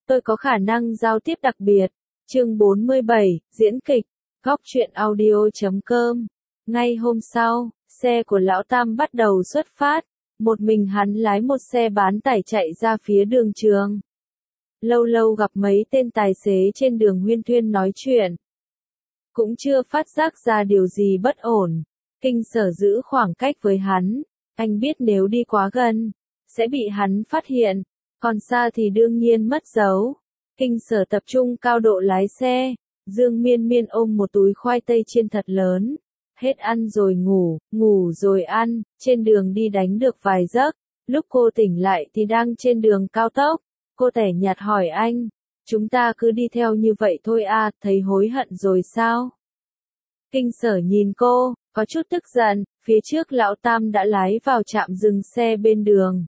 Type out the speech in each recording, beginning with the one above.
Tôi có khả năng giao tiếp đặc biệt. Chương 47, diễn kịch, góc truyện audio.com. Ngay hôm sau, xe của Lão Tam bắt đầu xuất phát. Một mình hắn lái một xe bán tải chạy ra phía đường trường. Lâu lâu gặp mấy tên tài xế trên đường huyên thuyên nói chuyện. Cũng chưa phát giác ra điều gì bất ổn. Kinh Sở giữ khoảng cách với hắn. Anh biết nếu đi quá gần, sẽ bị hắn phát hiện. Còn xa thì đương nhiên mất dấu. Kinh Sở tập trung cao độ lái xe. Dương Miên Miên ôm một túi khoai tây chiên thật lớn. Hết ăn rồi ngủ, ngủ rồi ăn, trên đường đi đánh được vài giấc. Lúc cô tỉnh lại thì đang trên đường cao tốc. Cô tẻ nhạt hỏi anh, chúng ta cứ đi theo như vậy thôi à, thấy hối hận rồi sao? Kinh Sở nhìn cô, có chút tức giận, phía trước Lão Tam đã lái vào trạm dừng xe bên đường.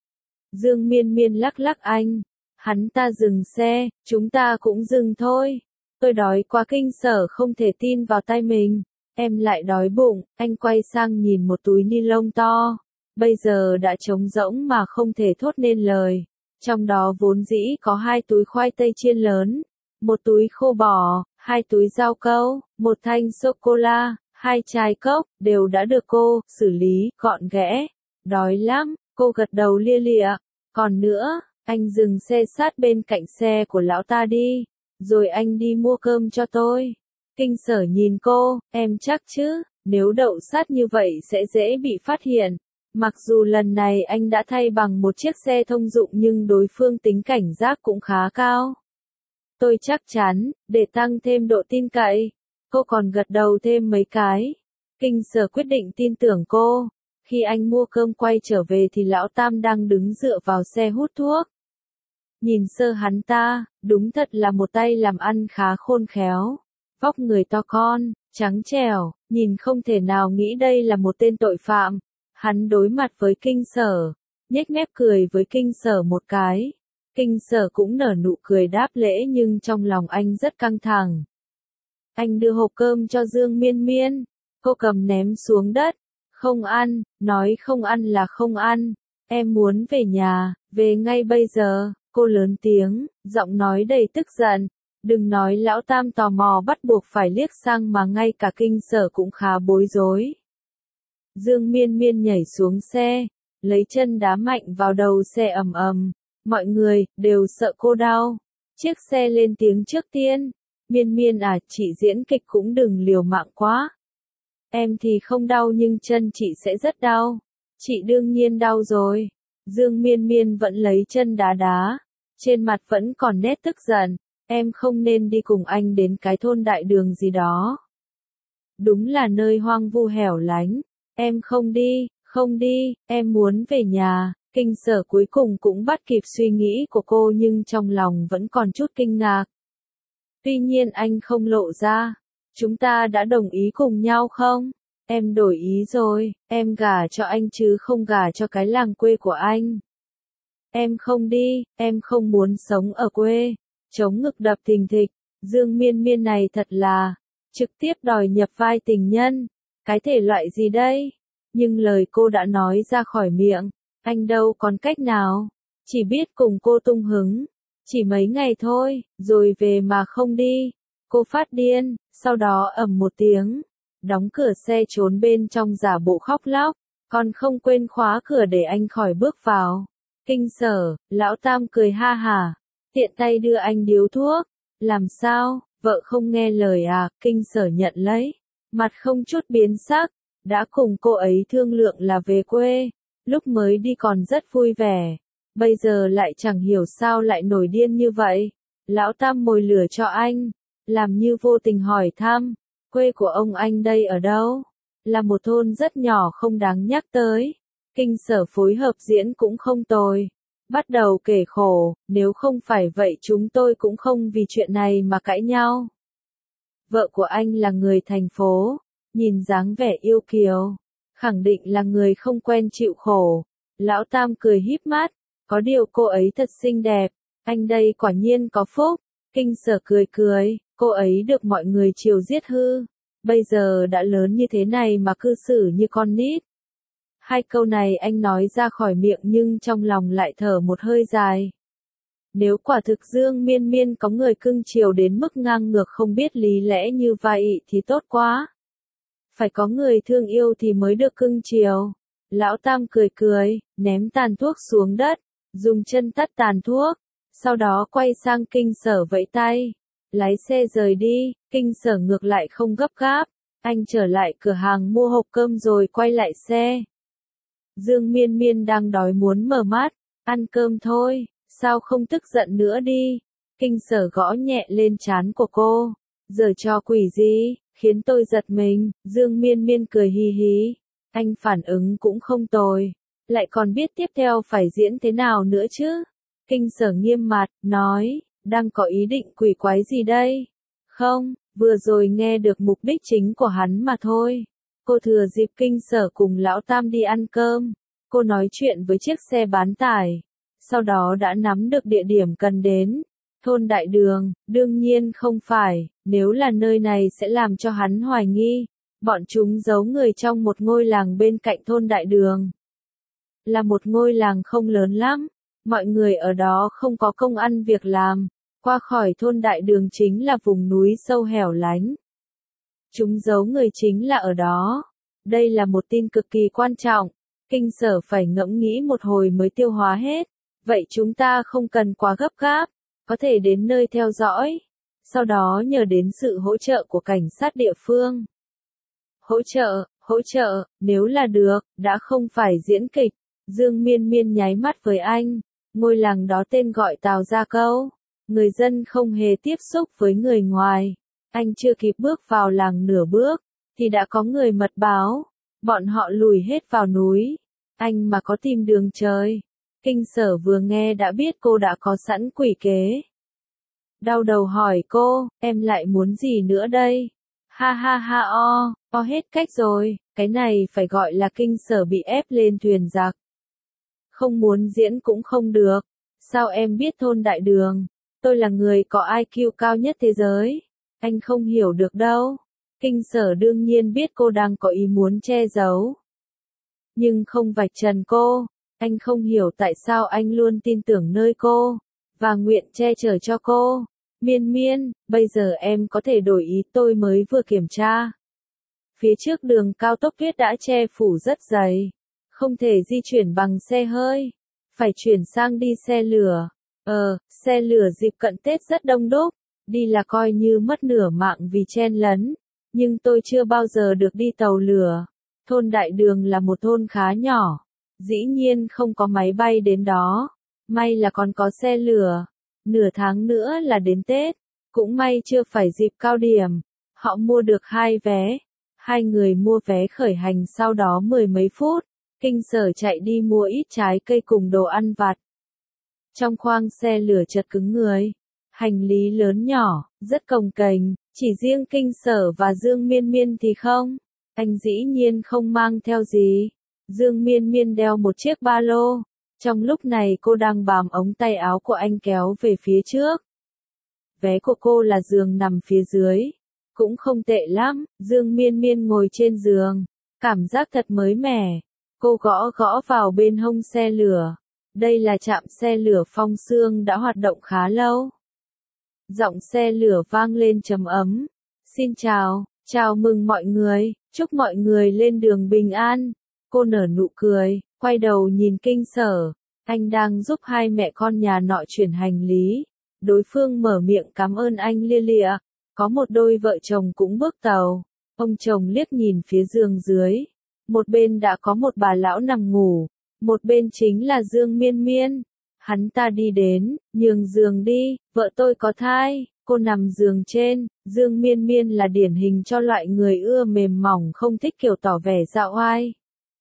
Dương Miên Miên lắc lắc anh, hắn ta dừng xe, chúng ta cũng dừng thôi. Tôi đói quá. Kinh Sở không thể tin vào tai mình, em lại đói bụng. Anh quay sang nhìn một túi ni lông to, bây giờ đã trống rỗng mà không thể thốt nên lời. Trong đó vốn dĩ có 2 túi khoai tây chiên lớn, một túi khô bò, 2 túi rau câu, một thanh sô-cô-la, 2 chai cốc, đều đã được cô xử lý gọn ghẽ. Đói lắm, cô gật đầu lia lịa. Còn nữa, anh dừng xe sát bên cạnh xe của lão ta đi, rồi anh đi mua cơm cho tôi. Kinh Sở nhìn cô, em chắc chứ, nếu đậu sát như vậy sẽ dễ bị phát hiện. Mặc dù lần này anh đã thay bằng một chiếc xe thông dụng nhưng đối phương tính cảnh giác cũng khá cao. Tôi chắc chắn, để tăng thêm độ tin cậy. Cô còn gật đầu thêm mấy cái. Kinh Sở quyết định tin tưởng cô. Khi anh mua cơm quay trở về thì Lão Tam đang đứng dựa vào xe hút thuốc. Nhìn sơ hắn ta, đúng thật là một tay làm ăn khá khôn khéo. Vóc người to con, trắng trẻo, nhìn không thể nào nghĩ đây là một tên tội phạm. Hắn đối mặt với Kinh Sở, nhếch mép cười với Kinh Sở một cái. Kinh Sở cũng nở nụ cười đáp lễ nhưng trong lòng anh rất căng thẳng. Anh đưa hộp cơm cho Dương Miên Miên, cô cầm ném xuống đất. Không ăn, nói không ăn là không ăn, em muốn về nhà, về ngay bây giờ, cô lớn tiếng, giọng nói đầy tức giận. Đừng nói Lão Tam tò mò bắt buộc phải liếc sang mà ngay cả Kinh Sở cũng khá bối rối. Dương Miên Miên nhảy xuống xe, lấy chân đá mạnh vào đầu xe ầm ầm. Mọi người đều sợ cô đau. Chiếc xe lên tiếng trước tiên. Miên Miên à, chị diễn kịch cũng đừng liều mạng quá. Em thì không đau nhưng chân chị sẽ rất đau. Chị đương nhiên đau rồi. Dương Miên Miên vẫn lấy chân đá đá. Trên mặt vẫn còn nét tức giận. Em không nên đi cùng anh đến cái thôn đại đường gì đó. Đúng là nơi hoang vu hẻo lánh. Em không đi, em muốn về nhà. Kinh Sở cuối cùng cũng bắt kịp suy nghĩ của cô nhưng trong lòng vẫn còn chút kinh ngạc. Tuy nhiên anh không lộ ra. Chúng ta đã đồng ý cùng nhau không? Em đổi ý rồi, em gả cho anh chứ không gả cho cái làng quê của anh. Em không đi, em không muốn sống ở quê. Chống ngực đập thình thịch, Dương Miên Miên này thật là trực tiếp đòi nhập vai tình nhân. Cái thể loại gì đây? Nhưng lời cô đã nói ra khỏi miệng, anh đâu còn cách nào, chỉ biết cùng cô tung hứng. Chỉ mấy ngày thôi, rồi về mà không đi. Cô phát điên, sau đó ầm một tiếng, đóng cửa xe trốn bên trong giả bộ khóc lóc, còn không quên khóa cửa để anh khỏi bước vào. Kinh Sở, Lão Tam cười ha hả, tiện tay đưa anh điếu thuốc. Làm sao, vợ không nghe lời à? Kinh Sở nhận lấy, mặt không chút biến sắc. Đã cùng cô ấy thương lượng là về quê, lúc mới đi còn rất vui vẻ, bây giờ lại chẳng hiểu sao lại nổi điên như vậy. Lão Tam mồi lửa cho anh, làm như vô tình hỏi thăm, quê của ông anh đây ở đâu? Là một thôn rất nhỏ không đáng nhắc tới. Kinh Sở phối hợp diễn cũng không tồi, bắt đầu kể khổ, nếu không phải vậy chúng tôi cũng không vì chuyện này mà cãi nhau. Vợ của anh là người thành phố. Nhìn dáng vẻ yêu kiều, khẳng định là người không quen chịu khổ. Lão Tam cười híp mắt, có điều cô ấy thật xinh đẹp, anh đây quả nhiên có phúc. Kinh Sở cười cười, cô ấy được mọi người chiều giết hư, bây giờ đã lớn như thế này mà cư xử như con nít. 2 câu này anh nói ra khỏi miệng nhưng trong lòng lại thở một hơi dài. Nếu quả thực Dương Miên Miên có người cưng chiều đến mức ngang ngược không biết lý lẽ như vậy thì tốt quá. Phải có người thương yêu thì mới được cưng chiều. Lão Tam cười cười, ném tàn thuốc xuống đất, dùng chân tắt tàn thuốc, sau đó quay sang Kinh Sở vẫy tay. Lái xe rời đi, Kinh Sở ngược lại không gấp gáp. Anh trở lại cửa hàng mua hộp cơm rồi quay lại xe. Dương Miên Miên đang đói muốn mở mắt, ăn cơm thôi, sao không tức giận nữa đi. Kinh Sở gõ nhẹ lên trán của cô. Giở trò quỷ gì, khiến tôi giật mình. Dương Miên Miên cười hì hì. Anh phản ứng cũng không tồi. Lại còn biết tiếp theo phải diễn thế nào nữa chứ. Kinh Sở nghiêm mặt, nói, đang có ý định quỷ quái gì đây? Không, vừa rồi nghe được mục đích chính của hắn mà thôi. Cô thừa dịp Kinh Sở cùng Lão Tam đi ăn cơm. Cô nói chuyện với chiếc xe bán tải. Sau đó đã nắm được địa điểm cần đến. Thôn Đại Đường, đương nhiên không phải, nếu là nơi này sẽ làm cho hắn hoài nghi. Bọn chúng giấu người trong một ngôi làng bên cạnh thôn Đại Đường. Là một ngôi làng không lớn lắm, mọi người ở đó không có công ăn việc làm. Qua khỏi thôn Đại Đường chính là vùng núi sâu hẻo lánh. Chúng giấu người chính là ở đó. Đây là một tin cực kỳ quan trọng. Kinh Sở phải ngẫm nghĩ một hồi mới tiêu hóa hết. Vậy chúng ta không cần quá gấp gáp, có thể đến nơi theo dõi. Sau đó nhờ đến sự hỗ trợ của cảnh sát địa phương. Hỗ trợ, nếu là được, đã không phải diễn kịch. Dương Miên Miên nháy mắt với anh. Ngôi làng đó tên gọi Tào Gia Câu. Người dân không hề tiếp xúc với người ngoài. Anh chưa kịp bước vào làng nửa bước, thì đã có người mật báo. Bọn họ lùi hết vào núi. Anh mà có tìm đường trời. Kinh Sở vừa nghe đã biết cô đã có sẵn quỷ kế. Đau đầu hỏi cô, em lại muốn gì nữa đây? Ha ha ha o hết cách rồi, cái này phải gọi là Kinh Sở bị ép lên thuyền giặc. Không muốn diễn cũng không được. Sao em biết thôn Đại Đường? Tôi là người có IQ cao nhất thế giới. Anh không hiểu được đâu. Kinh Sở đương nhiên biết cô đang có ý muốn che giấu. Nhưng không vạch trần cô. Anh không hiểu tại sao anh luôn tin tưởng nơi cô. Và nguyện che chở cho cô. Miên Miên, bây giờ em có thể đổi ý, tôi mới vừa kiểm tra. Phía trước đường cao tốc tuyết đã che phủ rất dày. Không thể di chuyển bằng xe hơi. Phải chuyển sang đi xe lửa. Xe lửa dịp cận Tết rất đông đúc. Đi là coi như mất nửa mạng vì chen lấn. Nhưng tôi chưa bao giờ được đi tàu lửa. Thôn Đại Đường là một thôn khá nhỏ. Dĩ nhiên không có máy bay đến đó. May là còn có xe lửa. Nửa tháng nữa là đến Tết. Cũng may chưa phải dịp cao điểm. Họ mua được 2 vé. 2 người mua vé khởi hành, sau đó 10 mấy phút. Kinh Sở chạy đi mua ít trái cây cùng đồ ăn vặt. Trong khoang xe lửa chật cứng người. Hành lý lớn nhỏ, rất cồng kềnh. Chỉ riêng Kinh Sở và Dương Miên Miên thì không. Anh dĩ nhiên không mang theo gì. Dương Miên Miên đeo một chiếc ba lô. Trong lúc này cô đang bám ống tay áo của anh kéo về phía trước. Vé của cô là giường nằm phía dưới. Cũng không tệ lắm. Dương Miên Miên ngồi trên giường. Cảm giác thật mới mẻ. Cô gõ gõ vào bên hông xe lửa. Đây là trạm xe lửa Phong Xương đã hoạt động khá lâu. Giọng xe lửa vang lên trầm ấm. Xin chào, chào mừng mọi người, chúc mọi người lên đường bình an. Cô nở nụ cười, quay đầu nhìn Kinh Sở. Anh đang giúp 2 mẹ con nhà nọ chuyển hành lý. Đối phương mở miệng cảm ơn anh lia lịa. Có một đôi vợ chồng cũng bước tàu. Ông chồng liếc nhìn phía giường dưới. Một bên đã có một bà lão nằm ngủ. Một bên chính là Dương Miên Miên. Hắn ta đi đến, nhường giường đi, vợ tôi có thai. Cô nằm giường trên. Dương Miên Miên là điển hình cho loại người ưa mềm mỏng, không thích kiểu tỏ vẻ dạo oai.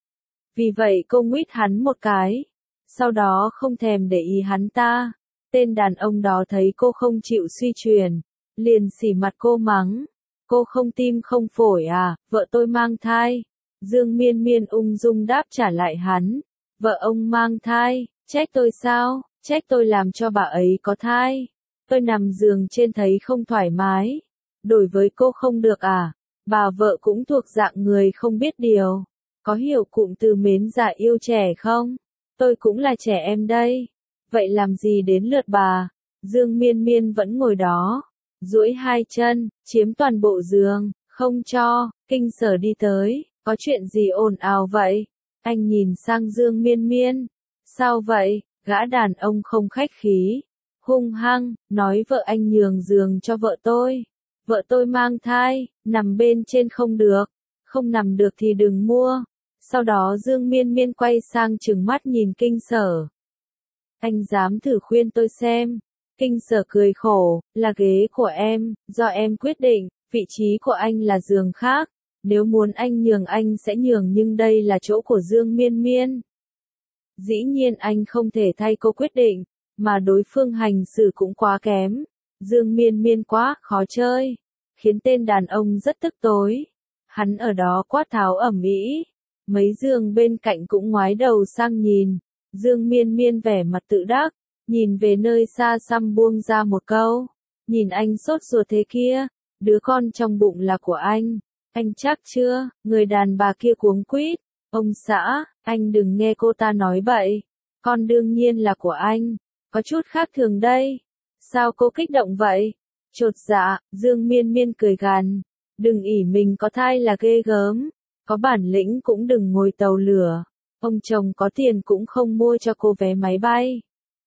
Vì vậy cô nguýt hắn một cái. Sau đó không thèm để ý hắn ta. Tên đàn ông đó thấy cô không chịu suy truyền. Liền xỉ mặt cô mắng. Cô không tim không phổi à, vợ tôi mang thai. Dương Miên Miên ung dung đáp trả lại hắn. Vợ ông mang thai, trách tôi sao, trách tôi làm cho bà ấy có thai. Tôi nằm giường trên thấy không thoải mái. Đổi với cô không được à, bà vợ cũng thuộc dạng người không biết điều. Có hiểu cụm từ mến già yêu trẻ không? Tôi cũng là trẻ em đây. Vậy làm gì đến lượt bà? Dương Miên Miên vẫn ngồi đó, duỗi hai chân, chiếm toàn bộ giường, không cho. Kinh Sở đi tới, có chuyện gì ồn ào vậy? Anh nhìn sang Dương Miên Miên. Sao vậy? Gã đàn ông không khách khí, hung hăng, nói vợ anh nhường giường cho vợ tôi. Vợ tôi mang thai, nằm bên trên không được, không nằm được thì đừng mua. Sau đó Dương Miên Miên quay sang trừng mắt nhìn Kinh Sở. Anh dám thử khuyên tôi xem. Kinh Sở cười khổ, là ghế của em, do em quyết định, vị trí của anh là giường khác. Nếu muốn anh nhường anh sẽ nhường nhưng đây là chỗ của Dương Miên Miên. Dĩ nhiên anh không thể thay cô quyết định, mà đối phương hành xử cũng quá kém. Dương Miên Miên quá khó chơi, khiến tên đàn ông rất tức tối. Hắn ở đó quát tháo ầm ĩ, mấy giường bên cạnh cũng ngoái đầu sang nhìn. Dương Miên Miên vẻ mặt tự đắc, nhìn về nơi xa xăm buông ra một câu. Nhìn anh sốt ruột thế kia, đứa con trong bụng là của anh chắc chưa? Người đàn bà kia cuống quýt. Ông xã, anh đừng nghe cô ta nói bậy. Con đương nhiên là của anh. Có chút khác thường đây. Sao cô kích động vậy? Chột dạ, Dương Miên Miên cười gằn. Đừng ỷ mình có thai là ghê gớm. Có bản lĩnh cũng đừng ngồi tàu lửa. Ông chồng có tiền cũng không mua cho cô vé máy bay.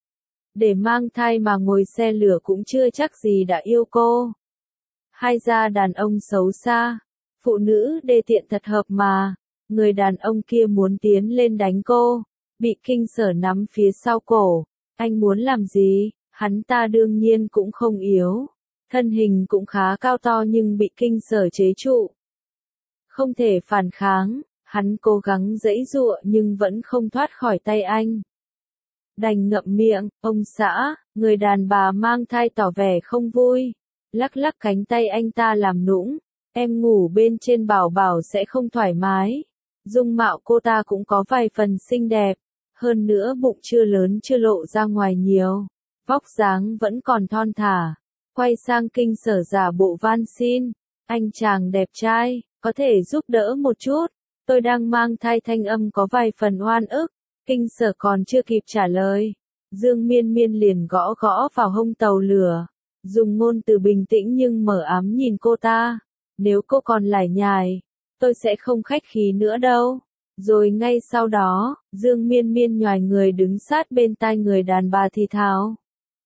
Để mang thai mà ngồi xe lửa cũng chưa chắc gì đã yêu cô. Hai gia đàn ông xấu xa. Phụ nữ đê tiện thật hợp mà. Người đàn ông kia muốn tiến lên đánh cô. Bị Kinh Sở nắm phía sau cổ. Anh muốn làm gì? Hắn ta đương nhiên cũng không yếu. Thân hình cũng khá cao to nhưng bị Kinh Sở chế trụ. Không thể phản kháng. Hắn cố gắng giãy giụa nhưng vẫn không thoát khỏi tay anh. Đành ngậm miệng. Ông xã, người đàn bà mang thai tỏ vẻ không vui. Lắc lắc cánh tay anh ta làm nũng. Em ngủ bên trên bảo bảo sẽ không thoải mái. Dung mạo cô ta cũng có vài phần xinh đẹp. Hơn nữa bụng chưa lớn chưa lộ ra ngoài nhiều. Vóc dáng vẫn còn thon thả. Quay sang Kinh Sở giả bộ van xin. Anh chàng đẹp trai, có thể giúp đỡ một chút. Tôi đang mang thai, thanh âm có vài phần oan ức. Kinh Sở còn chưa kịp trả lời. Dương Miên Miên liền gõ gõ vào hông tàu lửa. Dùng ngôn từ bình tĩnh nhưng mờ ám nhìn cô ta. Nếu cô còn lải nhải, tôi sẽ không khách khí nữa đâu. Rồi ngay sau đó, Dương Miên Miên nhoài người đứng sát bên tai người đàn bà thì thào.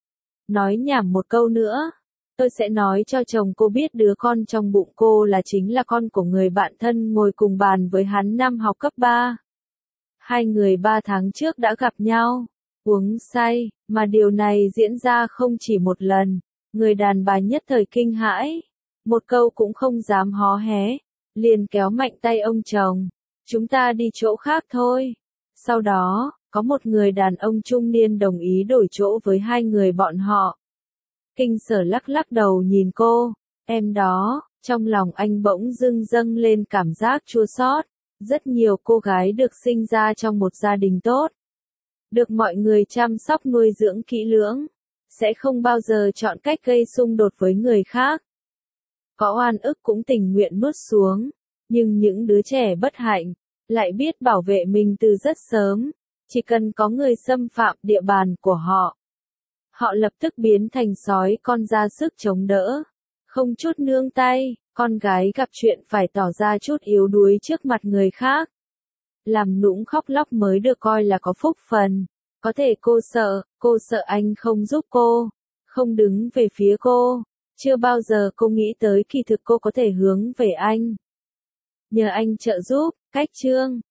Nói nhảm một câu nữa. Tôi sẽ nói cho chồng cô biết đứa con trong bụng cô là chính là con của người bạn thân ngồi cùng bàn với hắn năm học cấp 3. Hai người 3 tháng trước đã gặp nhau, uống say, mà điều này diễn ra không chỉ một lần. Người đàn bà nhất thời kinh hãi. Một câu cũng không dám hó hé, liền kéo mạnh tay ông chồng. Chúng ta đi chỗ khác thôi. Sau đó, có một người đàn ông trung niên đồng ý đổi chỗ với hai người bọn họ. Kinh Sở lắc lắc đầu nhìn cô. Em đó, trong lòng anh bỗng dưng dâng lên cảm giác chua xót. Rất nhiều cô gái được sinh ra trong một gia đình tốt. Được mọi người chăm sóc nuôi dưỡng kỹ lưỡng. Sẽ không bao giờ chọn cách gây xung đột với người khác. Có oan ức cũng tình nguyện nuốt xuống. Nhưng những đứa trẻ bất hạnh, lại biết bảo vệ mình từ rất sớm. Chỉ cần có người xâm phạm địa bàn của họ, họ lập tức biến thành sói con ra sức chống đỡ. Không chút nương tay, con gái gặp chuyện phải tỏ ra chút yếu đuối trước mặt người khác. Làm nũng khóc lóc mới được coi là có phúc phần. Có thể cô sợ anh không giúp cô, không đứng về phía cô. Chưa bao giờ cô nghĩ tới kỳ thực cô có thể hướng về anh. Nhờ anh trợ giúp, cách chương.